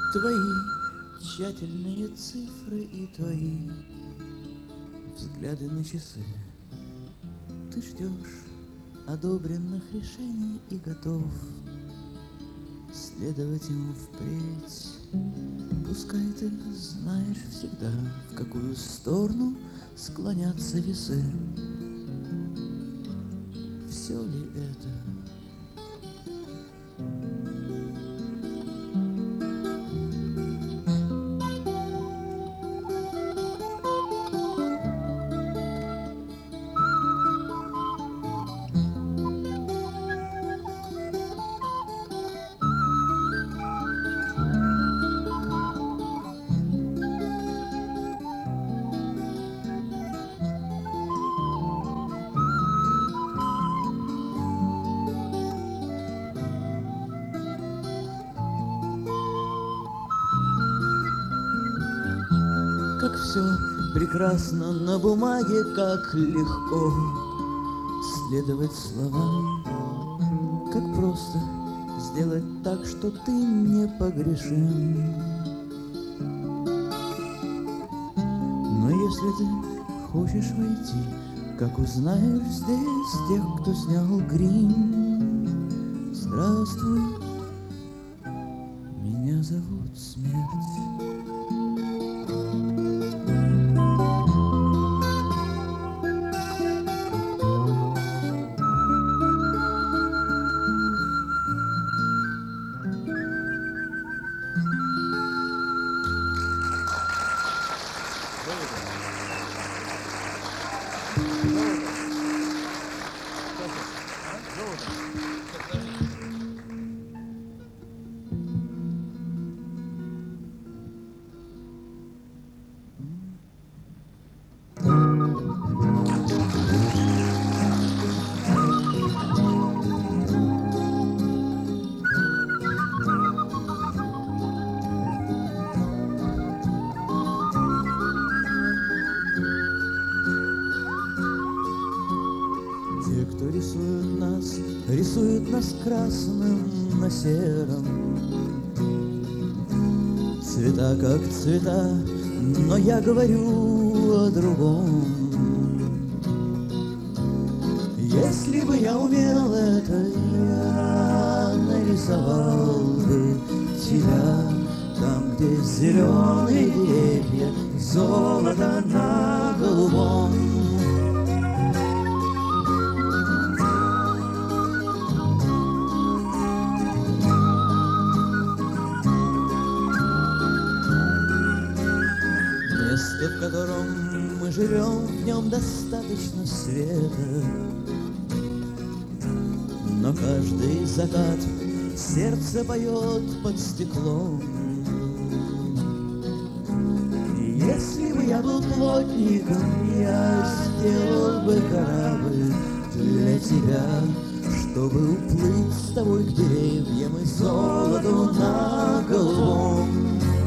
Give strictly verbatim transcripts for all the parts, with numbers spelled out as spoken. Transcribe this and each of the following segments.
Твои тщательные цифры и твои взгляды на часы. Ты ждешь одобренных решений и готов следовать им впредь. Пускай ты знаешь всегда, в какую сторону склонятся весы. Все ли это? Как все прекрасно на бумаге, как легко следовать словам, как просто сделать так, что ты непогрешим. Но если ты хочешь войти, как узнаешь здесь тех, кто снял грим? Здравствуй, меня зовут Смерть. Те, кто рисует нас, рисует нас красным на сером. Цвета как цвета, но я говорю о другом. Если бы я умел это, я нарисовал бы тебя там, где зеленые деревья, золото на голубом. Место, в котором мы живем, в нем достаточно света, но каждый закат сердце поет под стеклом. И если бы я был плотником, я сделал бы корабль для тебя, чтобы уплыть с тобой к деревьям и золоту на голубом.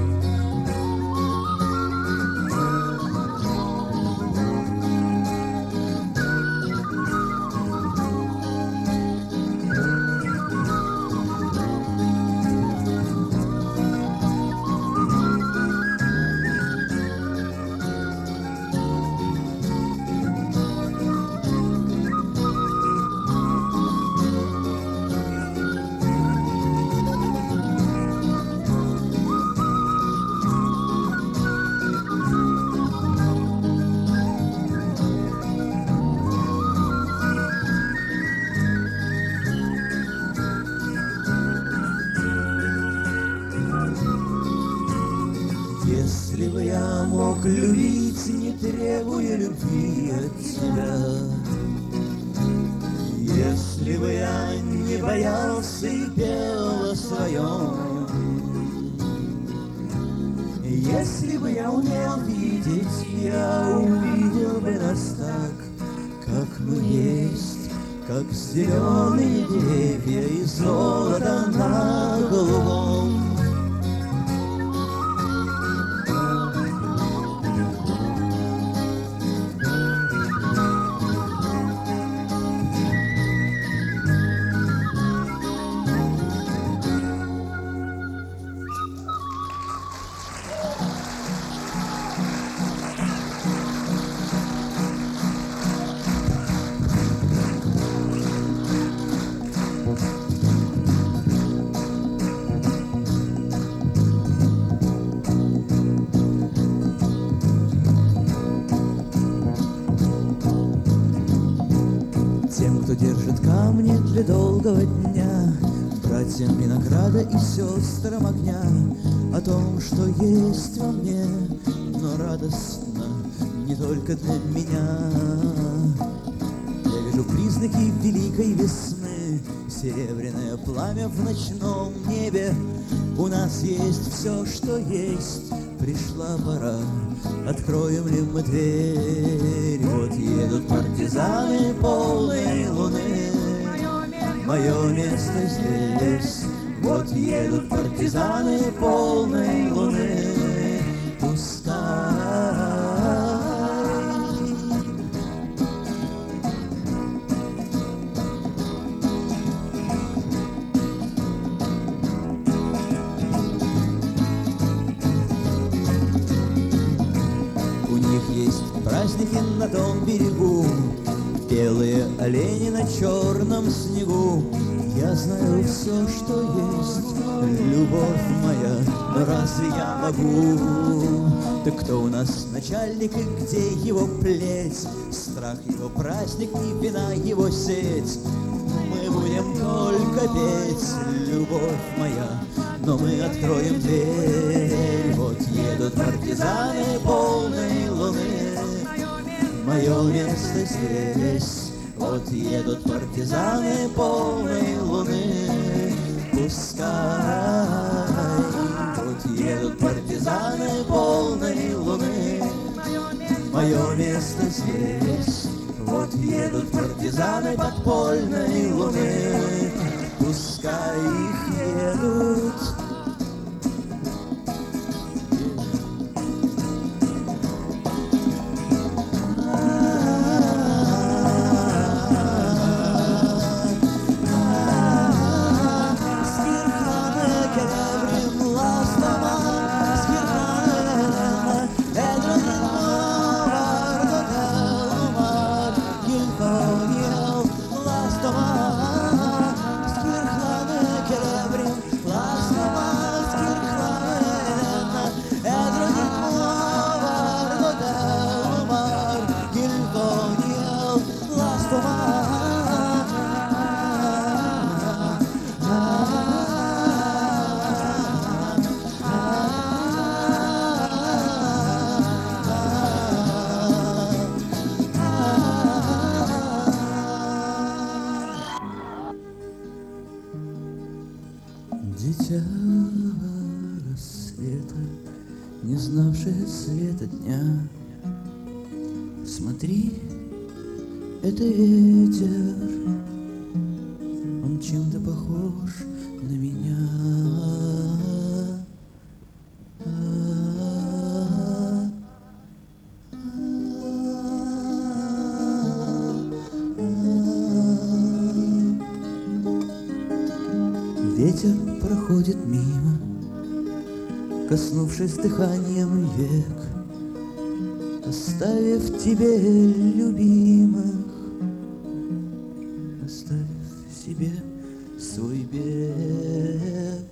Если бы я мог любить, не требуя любви от тебя, если бы я не боялся и пел о своем, если бы я умел видеть, я увидел бы нас так, как мы есть, как зеленые деревья и золото на голубом. долгого дня, братьям винограда и сестрам огня, о том, что есть во мне, но радостно не только для меня. Я вижу признаки великой весны, серебряное пламя в ночном небе. У нас есть все, что есть, пришла пора, откроем ли мы дверь? Вот едут партизаны полной луны, мое место здесь. Вот едут партизаны полной луны, пускай. У них есть праздники на том берегу, белые олени на черном снегу. Я знаю все, что есть, любовь моя, но разве я могу? Так кто у нас начальник и где его плеть? Страх его праздник и вина его сеть. Мы будем только петь, любовь моя, но мы откроем дверь. Вот едут партизаны полной луны, мое место здесь. Вот едут партизаны полной луны, пускай. Вот едут партизаны полной луны, мое место здесь. Вот едут партизаны подпольной луны, пускай их едут. Дитя рассвета, не знавшее света дня, смотри, это ветер, он чем-то похож на меня. Ветер проходит мимо, коснувшись дыханием век, оставив тебе любимых, оставив себе свой бег.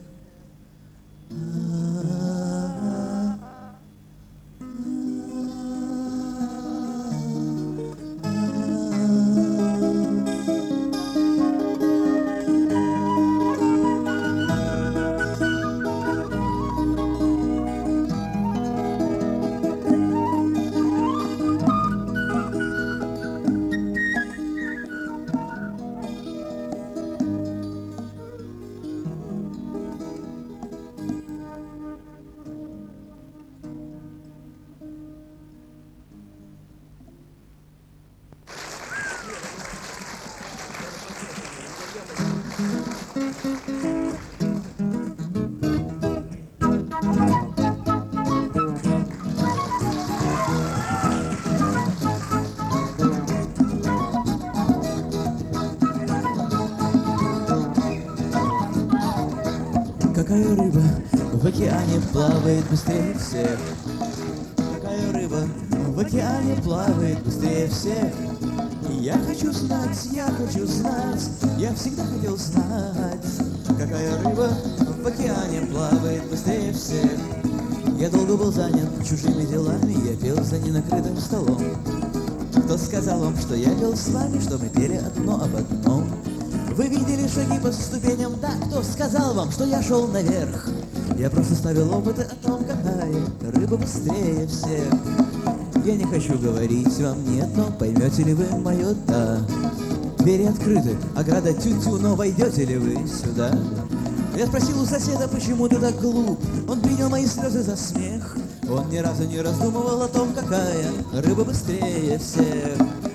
Какая рыба в океане плавает быстрее всех? Какая рыба в океане плавает быстрее всех? Я хочу знать, я хочу знать, я всегда хотел знать. Какая рыба в океане плавает быстрее всех? Я долго был занят чужими делами, я пел за ненакрытым столом. Кто сказал вам, что я пел с вами, что мы пели одно об одном? Вы видели шаги по ступеням, да, кто сказал вам, что я шел наверх? Я просто ставил опыты о том, какая рыба быстрее всех. Я не хочу говорить вам нет, но поймете ли вы мое «да»? Двери открыты, ограда тю-тю, но войдете ли вы сюда? Я спросил у соседа, почему ты так глуп? Он принял мои слезы за смех. Он ни разу не раздумывал о том, какая рыба быстрее всех.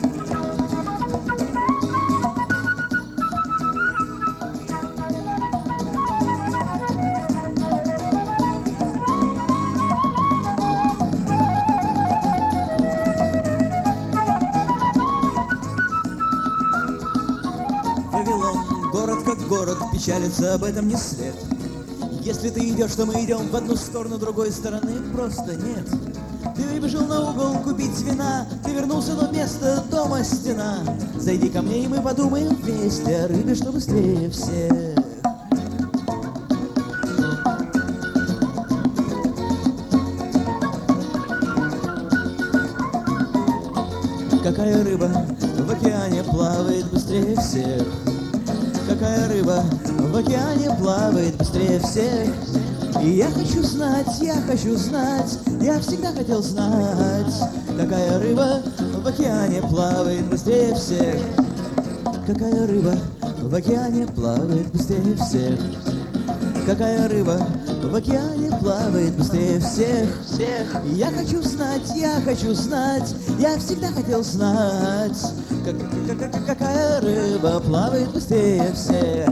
Вавилон, город как город, печалится об этом не след. Если ты идешь, то мы идем в одну сторону, другой стороны просто нет. Ты выбежал на угол купить вина, ты вернулся, но вместо дома стена. Зайди ко мне, и мы подумаем вместе о рыбе, что быстрее всех. Какая рыба в океане плавает быстрее всех? Какая рыба в океане плавает быстрее всех? И я хочу знать, я хочу знать, я всегда хотел знать, какая рыба в океане плавает быстрее всех? Какая рыба в океане плавает быстрее всех? Какая рыба в океане плавает быстрее всех? Всех. Я хочу знать, я хочу знать, я всегда хотел знать, как, как, как, какая рыба плавает быстрее всех.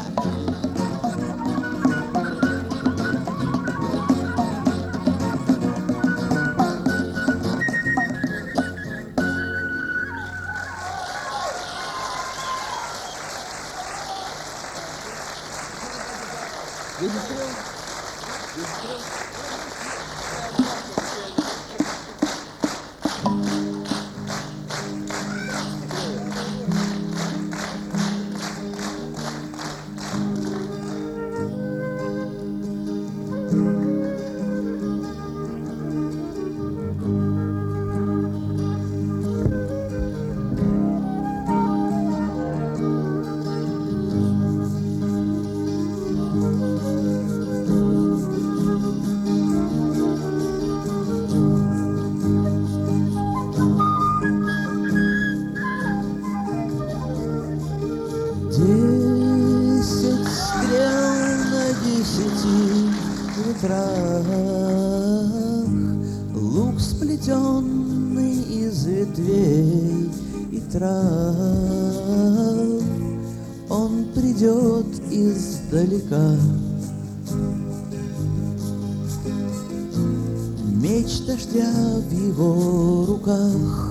Десять стрел на десяти ветрах, лук сплетенный из ветвей и трав. Он придет издалека. Меч дождя в его руках.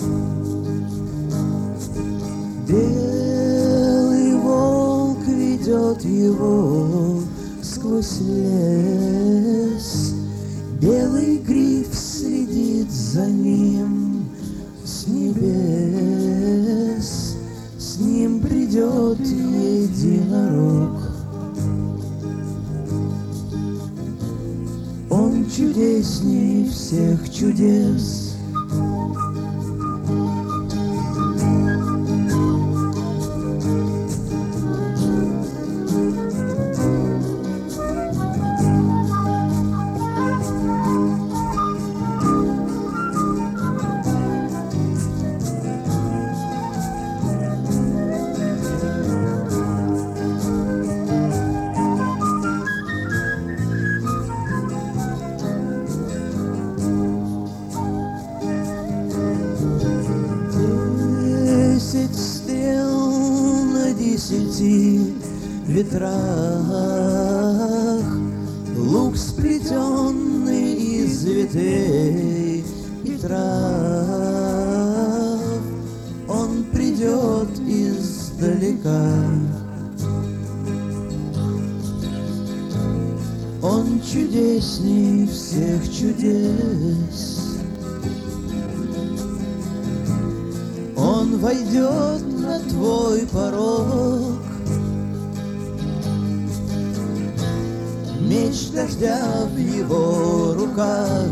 Белый волк ведет его сквозь лес. Белый гриф следит за ним с небес. С ним придет единорог. Он чудесней всех чудес. Десять стрел на десяти ветрах, лук сплетенный из ветвей и трав. Он придет издалека. Он чудесней всех чудес. Он войдет на твой порог. Меч дождя в его руках.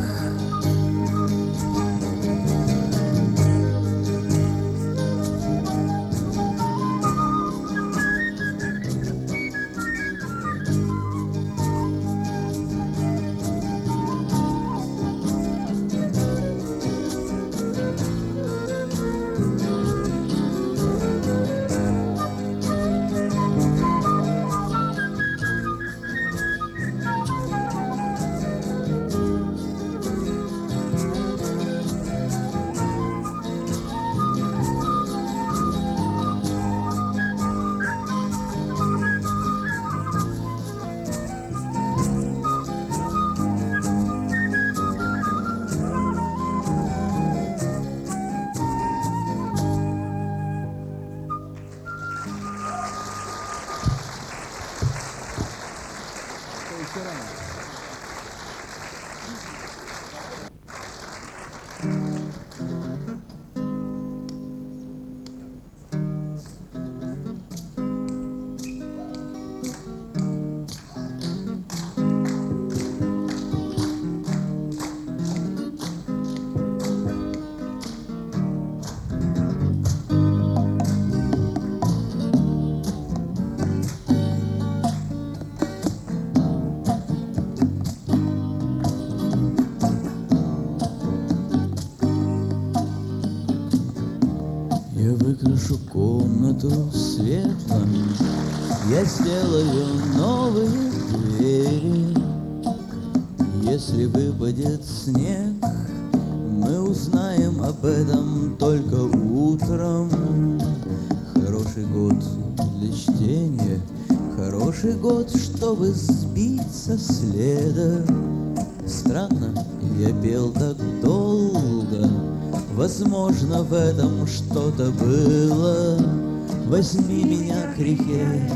Я выкрашу комнату светлым, я сделаю новые двери. Если выпадет снег, мы узнаем об этом только утром. Хороший год для чтения, хороший год, чтобы сбить со следа. Странно, я пел так долго, возможно, в этом что-то было. Возьми меня к реке,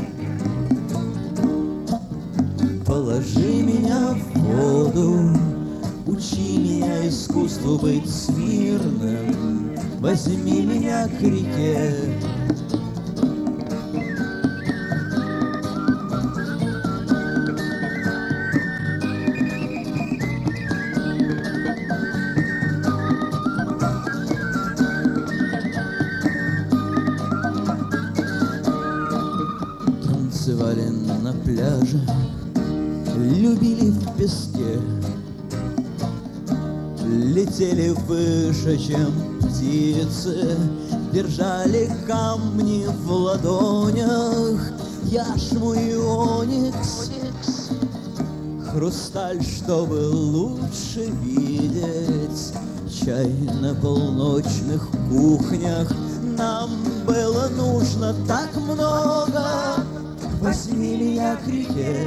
положи меня в воду, учи меня искусству быть смирным. Возьми меня к реке. Танцевали на пляже, любили в песке, летели выше, чем птицы, держали камни в ладонях, яшму и оникс, хрусталь, чтобы лучше видеть. Чай на полночных кухнях, нам было нужно так много. Возьми меня к реке,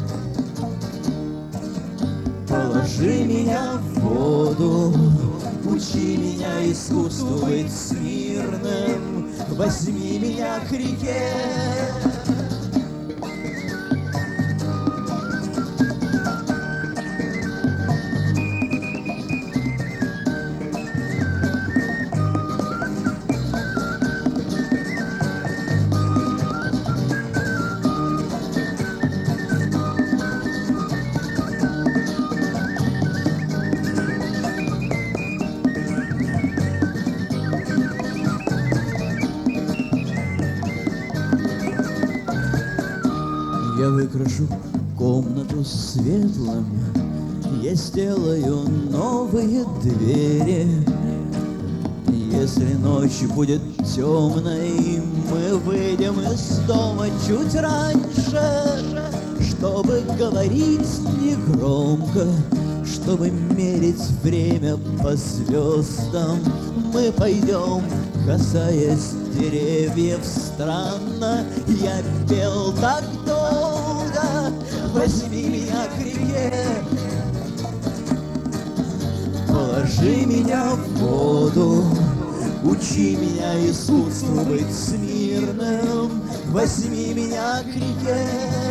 положи меня в воду, учи меня искусству быть смирным. Возьми меня к реке. Я выкрашу комнату светлым, я сделаю новые двери. Если ночь будет темной, мы выйдем из дома чуть раньше, чтобы говорить негромко, чтобы мерить время по звездам. Мы пойдем, касаясь деревьев, странно, я пел так долго. Возьми меня к реке, положи меня в воду, учи меня искусству быть смирным. Возьми меня к реке.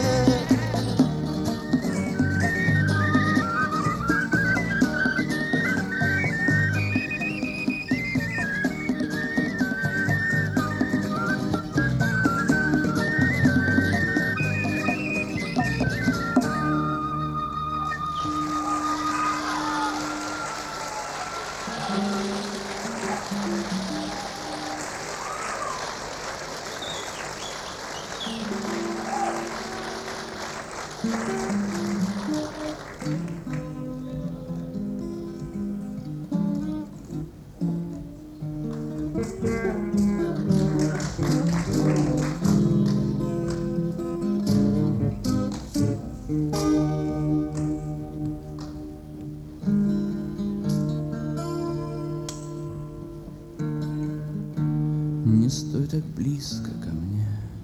Не стой так близко ко мне,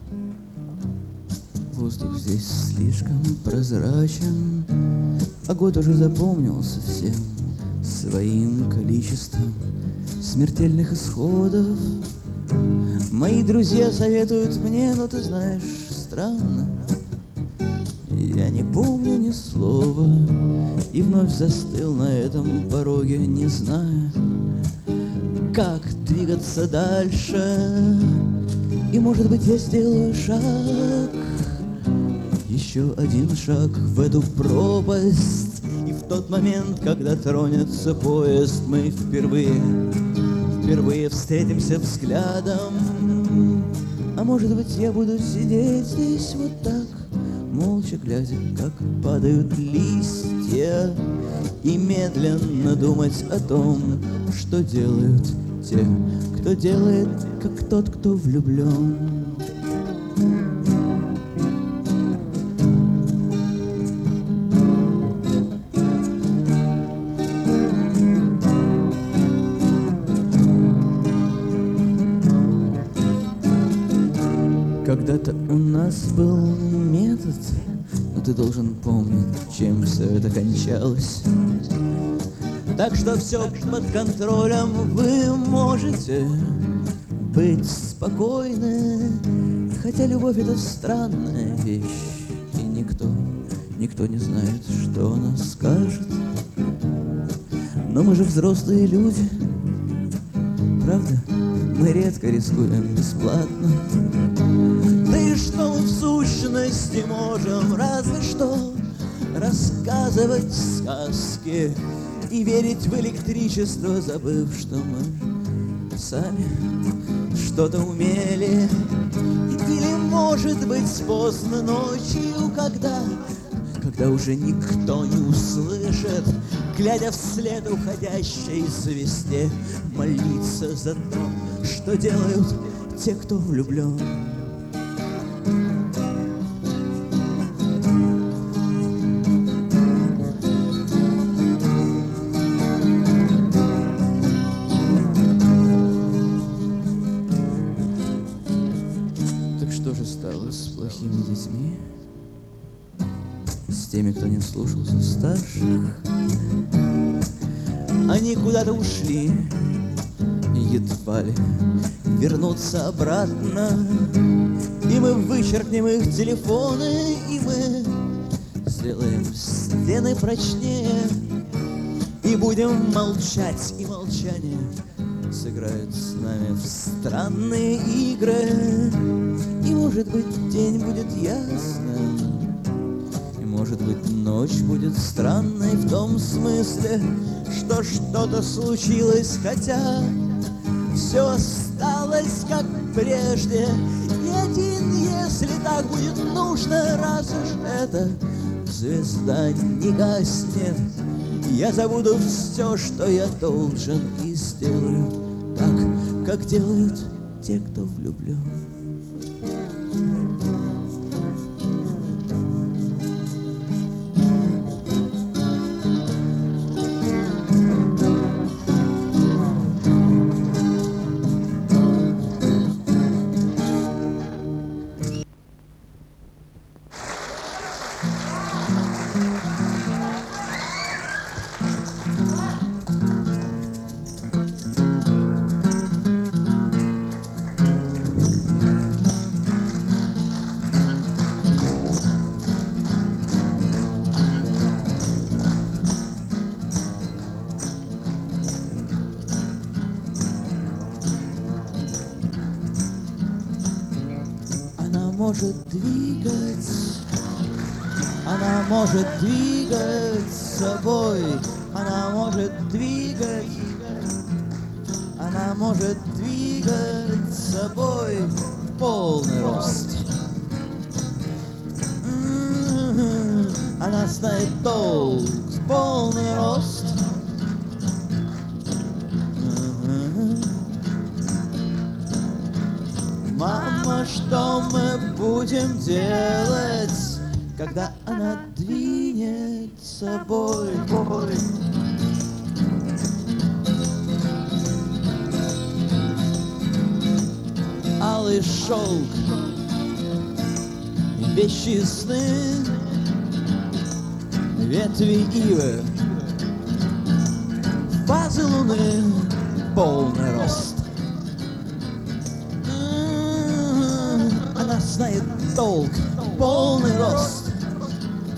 воздух здесь слишком прозрачен, а год уже запомнился всем своим количеством смертельных исходов. Мои друзья советуют мне, но ты знаешь, странно, Я не помню ни слова и вновь застыл на этом пороге, не зная, как двигаться дальше. И, может быть, я сделаю шаг, еще один шаг в эту пропасть. И в тот момент, когда тронется поезд, мы впервые, впервые встретимся взглядом. А может быть, я буду сидеть здесь вот так, молча глядя, как падают листья, и медленно думать о том, что делают те, кто делает, как тот, кто влюблен. Когда-то у нас был метод, но ты должен помнить, чем все это кончалось. Так что все под контролем, вы можете быть спокойны. Хотя любовь — это странная вещь, и никто, никто не знает, что она скажет. Но мы же взрослые люди, правда? Мы редко рискуем бесплатно. Да и что мы в сущности можем? Разве что рассказывать сказки и верить в электричество, забыв, что мы сами что-то умели. Или, может быть, поздно ночью, когда, когда уже никто не услышит, глядя вслед уходящей звезде, молиться за то, что делают те, кто влюблен. Так что же стало с плохими детьми? С теми, кто не слушался старших? Они куда-то ушли, едва ли вернутся обратно. И мы вычеркнем их телефоны, и мы сделаем стены прочнее, и будем молчать, и молчание сыграет с нами в странные игры. И, может быть, день будет ясным, и, может быть, ночь будет странной в том смысле, что что-то случилось, хотя все осталось как прежде. И один, если так будет нужно, раз уж эта звезда не гаснет, я забуду все, что я должен, и сделаю так, как делают те, кто влюблен. Может двигать, она может двигать собой, она может двигать, она может двигать собой в полный рост. Она знает толк в полный рост. Мама, что мы будем делать, когда она двинет собой? Алый шелк, вещи сны, ветви ивы, фазы луны, полный рост. Она знает толк, полный рост.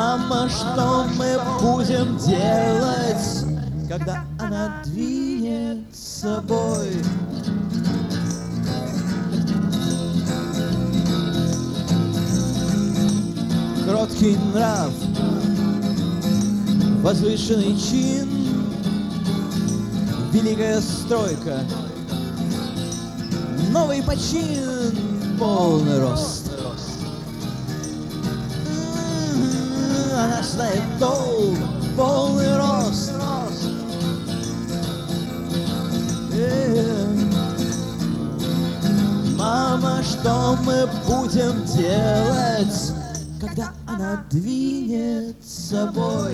Мама, что мы будем делать, когда она двинет с собой? Кроткий нрав, возвышенный чин, великая стройка, новый почин, полный рост. Она знает толк, полный рост. Мама, что мы будем делать, когда она двинет с собой?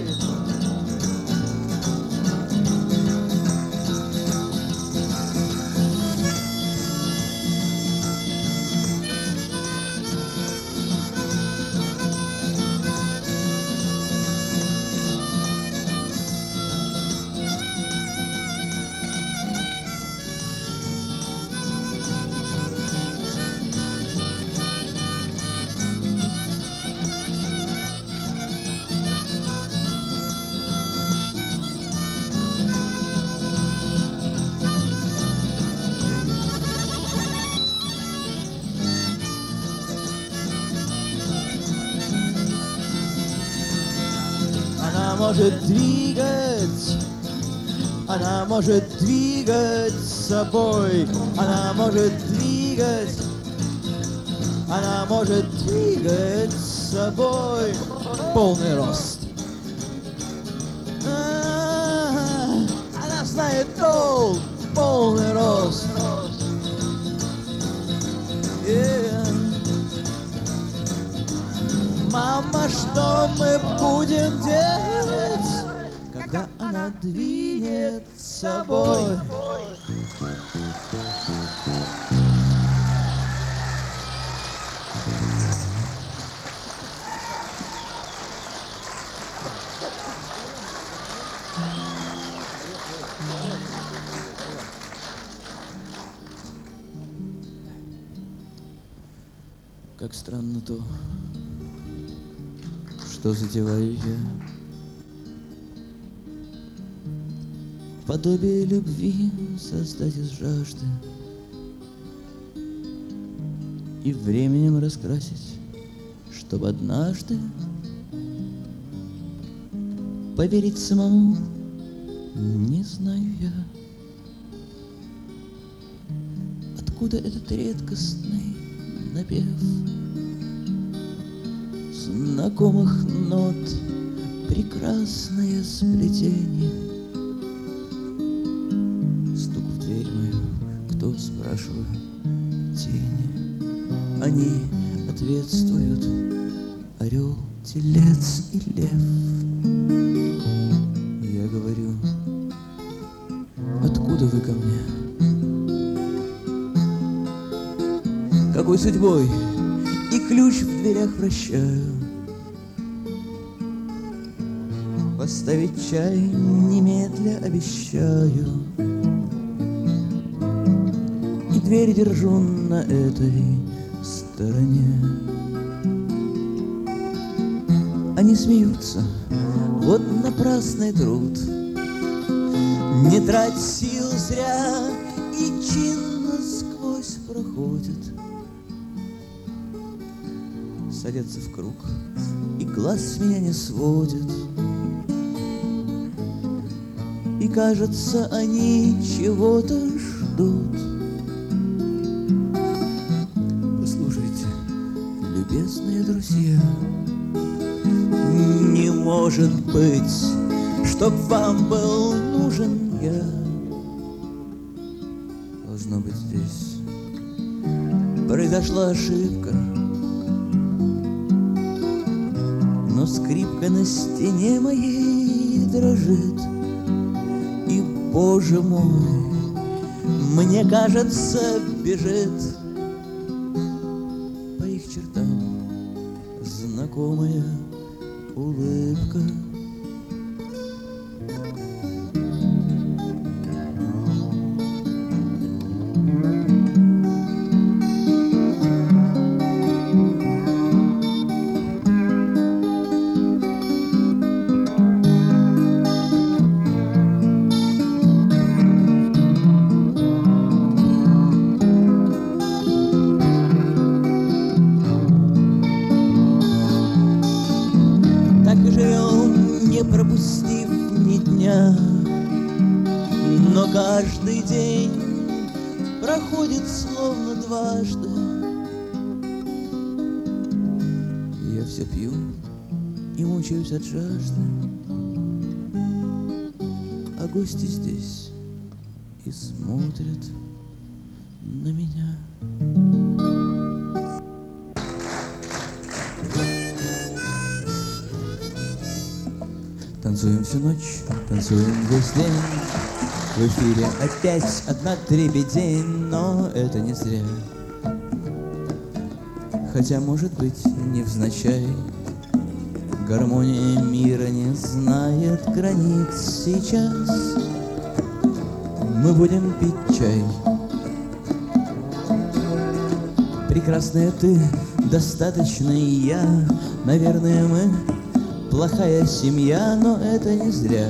Она может двигать, она может двигать с собой, она может двигать, она может двигать с собой, полный рост. Она знает толк, полный рост. Yeah. Мама, что мы будем делать, когда она двинет с собой? Как странно то, что затеваю я. Подобие любви создать из жажды и временем раскрасить, чтобы однажды поверить самому, не знаю я, откуда этот редкостный напев знакомых нот, прекрасное сплетение. Стук в дверь мою, кто, спрашиваю, тени. Они ответствуют: орел, телец и лев. Я говорю: откуда вы ко мне? Какой судьбой? И ключ в дверях вращаю. Поставить чай немедля обещаю. И дверь держу на этой стороне. Они смеются, вот напрасный труд. Не трать сил зря, и чинно сквозь проходят. Садятся в круг, и глаз с меня не сводят. И кажется, они чего-то ждут. Послушайте, любезные друзья, не может быть, чтоб вам был нужен я. Должно быть, здесь произошла ошибка. Но скрипка на стене моей дрожит. И, Боже мой, мне кажется, бежит по их чертам знакомая улыбка. пропустив ни дня. Но каждый день проходит словно дважды. Я все пью и мучаюсь от жажды, а гости здесь и смотрят на меня. Танцуем всю ночь, танцуем весь день. В эфире опять одна дребедень, но это не зря. Хотя, может быть, невзначай, гармония мира не знает границ. Сейчас мы будем пить чай. Прекрасная ты, достаточно и я. Наверное, мы плохая семья, но это не зря.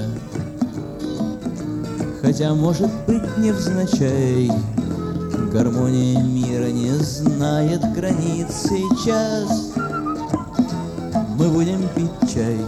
Хотя, может быть, невзначай, гармония мира не знает границ. Сейчас мы будем пить чай.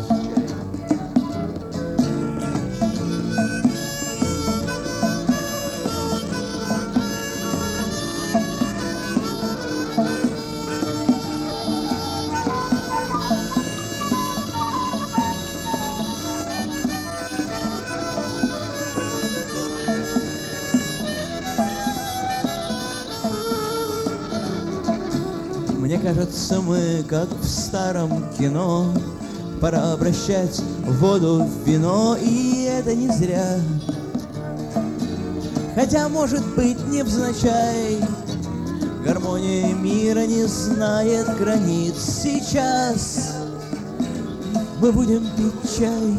Мне кажется, мы как в старом кино. Пора обращать воду в вино, и это не зря. Хотя, может быть, невзначай, гармония мира не знает границ. Сейчас мы будем пить чай.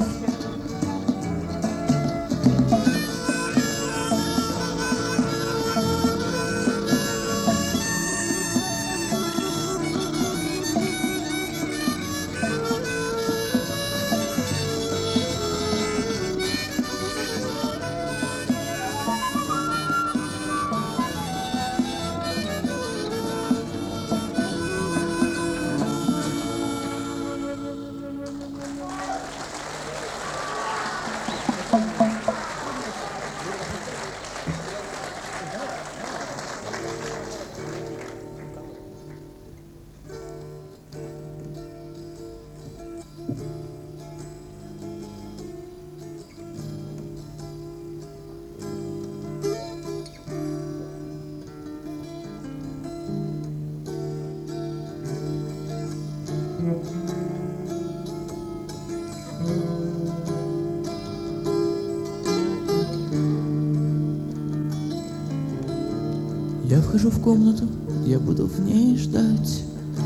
Я вхожу в комнату, я буду в ней ждать.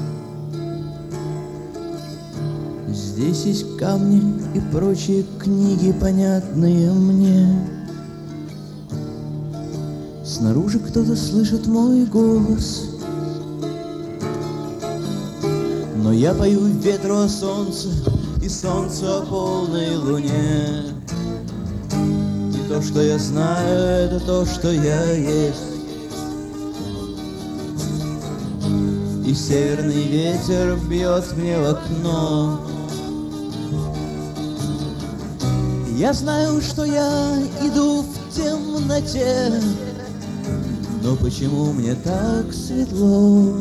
Здесь есть камни и прочие книги, понятные мне. Снаружи кто-то слышит мой голос, но я пою ветру о солнце и солнцу о полной луне. И то, что я знаю, это то, что я есть. И северный ветер бьет мне в окно. Я знаю, что я иду в темноте, но почему мне так светло,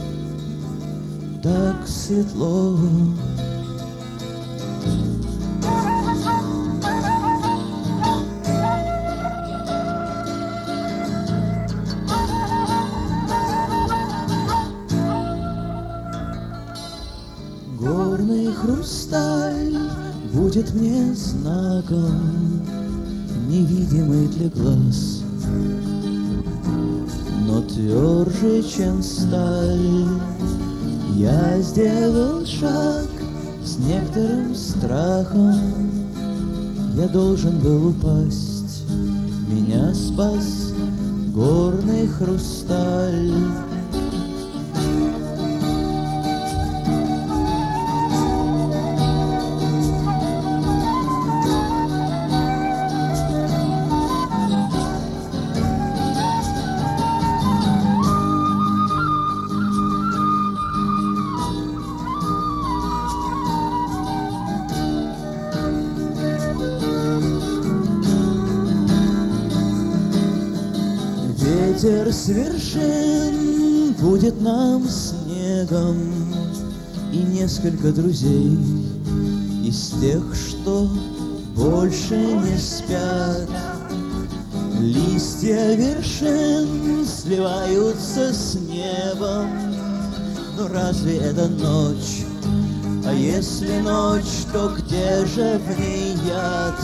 так светло? Горный хрусталь будет мне знаком, невидимый для глаз, но тверже, чем сталь. Я сделал шаг с некоторым страхом. Я должен был упасть, меня спас горный хрусталь. Ветер с вершин будет нам снегом, и несколько друзей из тех, что больше не спят. Листья вершин сливаются с небом, но разве это ночь? А если ночь, то где же в ней яд?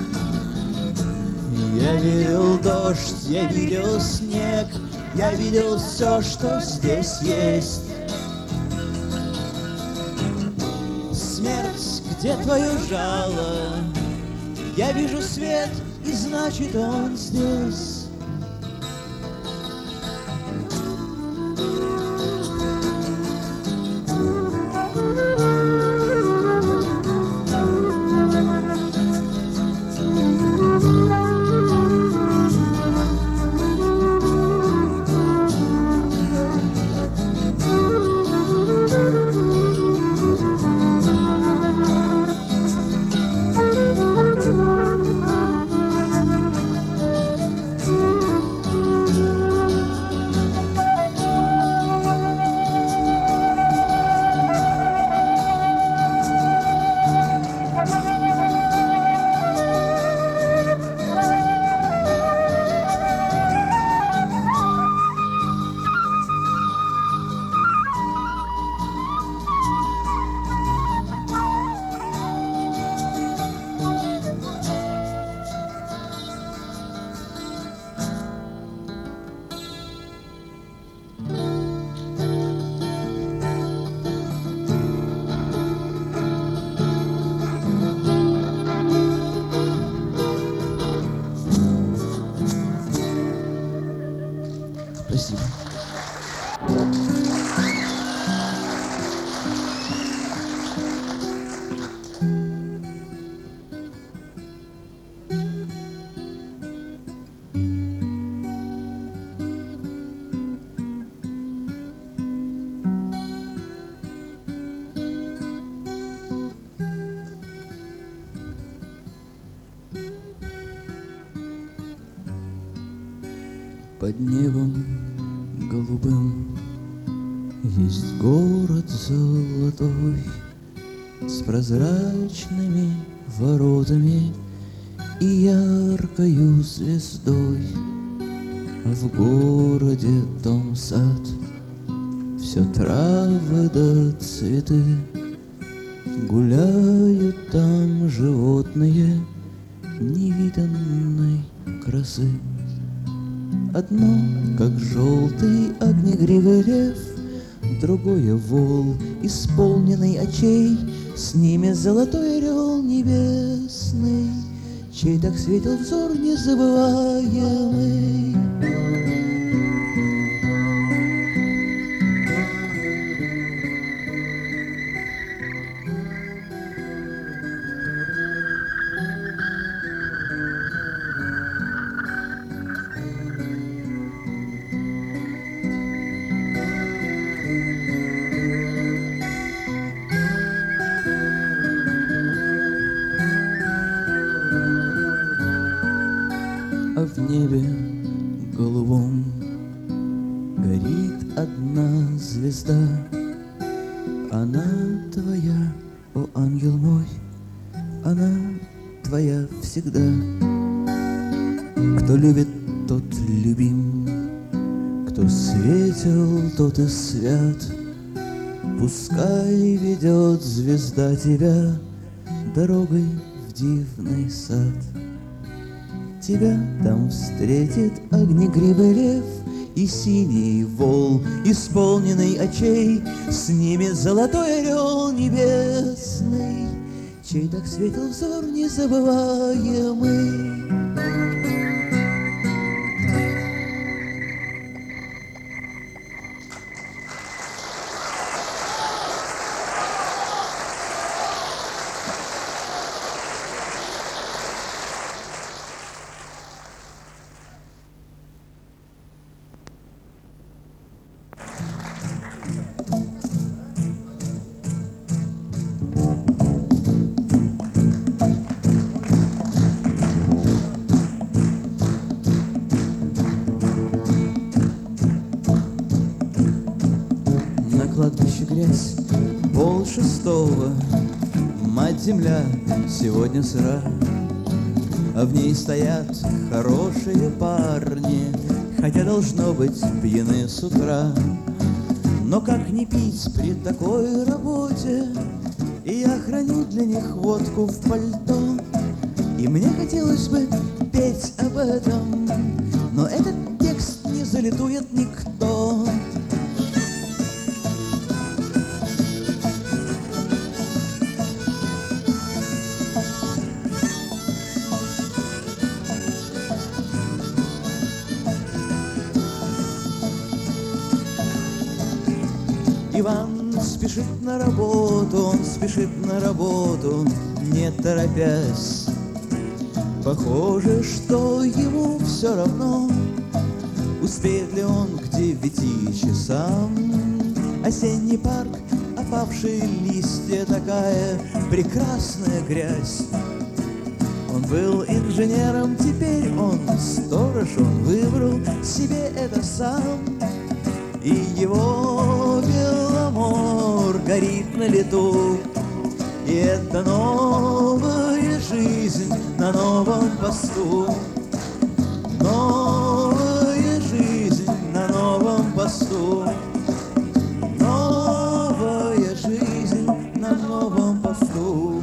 Я видел дождь, я видел снег, я видел все, что здесь есть. Смерть, где твое жало? Я вижу свет, и значит он здесь. Спасибо. Под небом голубым есть город золотой с прозрачными воротами и яркою звездой. А в городе дом, сад, все травы да цветы, гуляют там животные невиданной красы. Одно, как желтый огнегривый лев, другое вол, исполненный очей, с ними золотой орел небесный, чей так светил взор незабываемый. А в небе голубом горит одна звезда. Она твоя, о ангел мой, она твоя всегда. Кто любит, тот любим, кто светил, тот и свят. Пускай ведет звезда тебя дорогой в дивный сад. Тебя там встретит огнегривый лев и синий вол, исполненный очей, с ними золотой орел небесный, чей так светил взор незабываемый. кладбище грязь, пол шестого, мать-земля сегодня сыра, а в ней стоят хорошие парни, хотя должно быть пьяны с утра. Но как не пить при такой работе? И я храню для них водку в пальто, и мне хотелось бы петь об этом, но этот текст не залитует никто. Иван спешит на работу, он спешит на работу, не торопясь. Похоже, что ему все равно, успеет ли он к девяти часам. Осенний парк, опавшие листья, такая прекрасная грязь. Он был инженером, теперь он сторож, он выбрал себе это сам. И его Беломор горит на лету, и это новая жизнь на новом посту. Новая жизнь на новом посту. Новая жизнь на новом посту.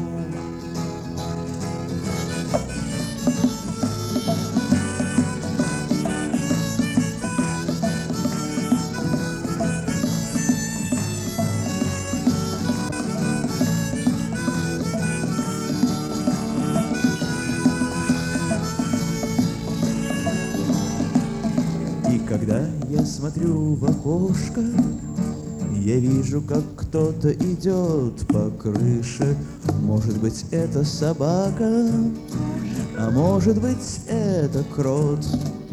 Когда я смотрю в окошко, я вижу, как кто-то идет по крыше. Может быть, это собака, а может быть, это крот.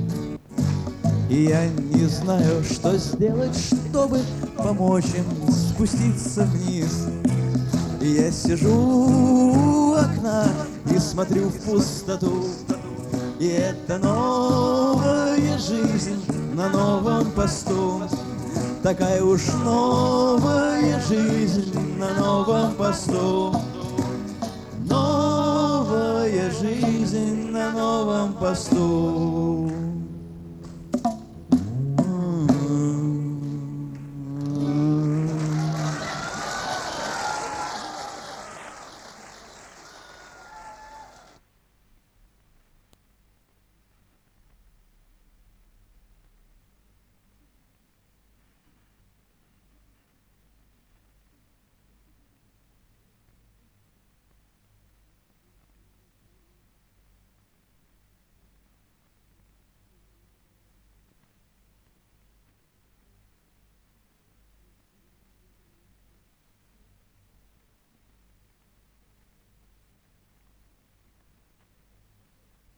И я не знаю, что сделать, чтобы помочь им спуститься вниз. И я сижу у окна и смотрю в пустоту. И это новая жизнь на новом посту. Такая уж новая жизнь на новом посту. Новая жизнь на новом посту.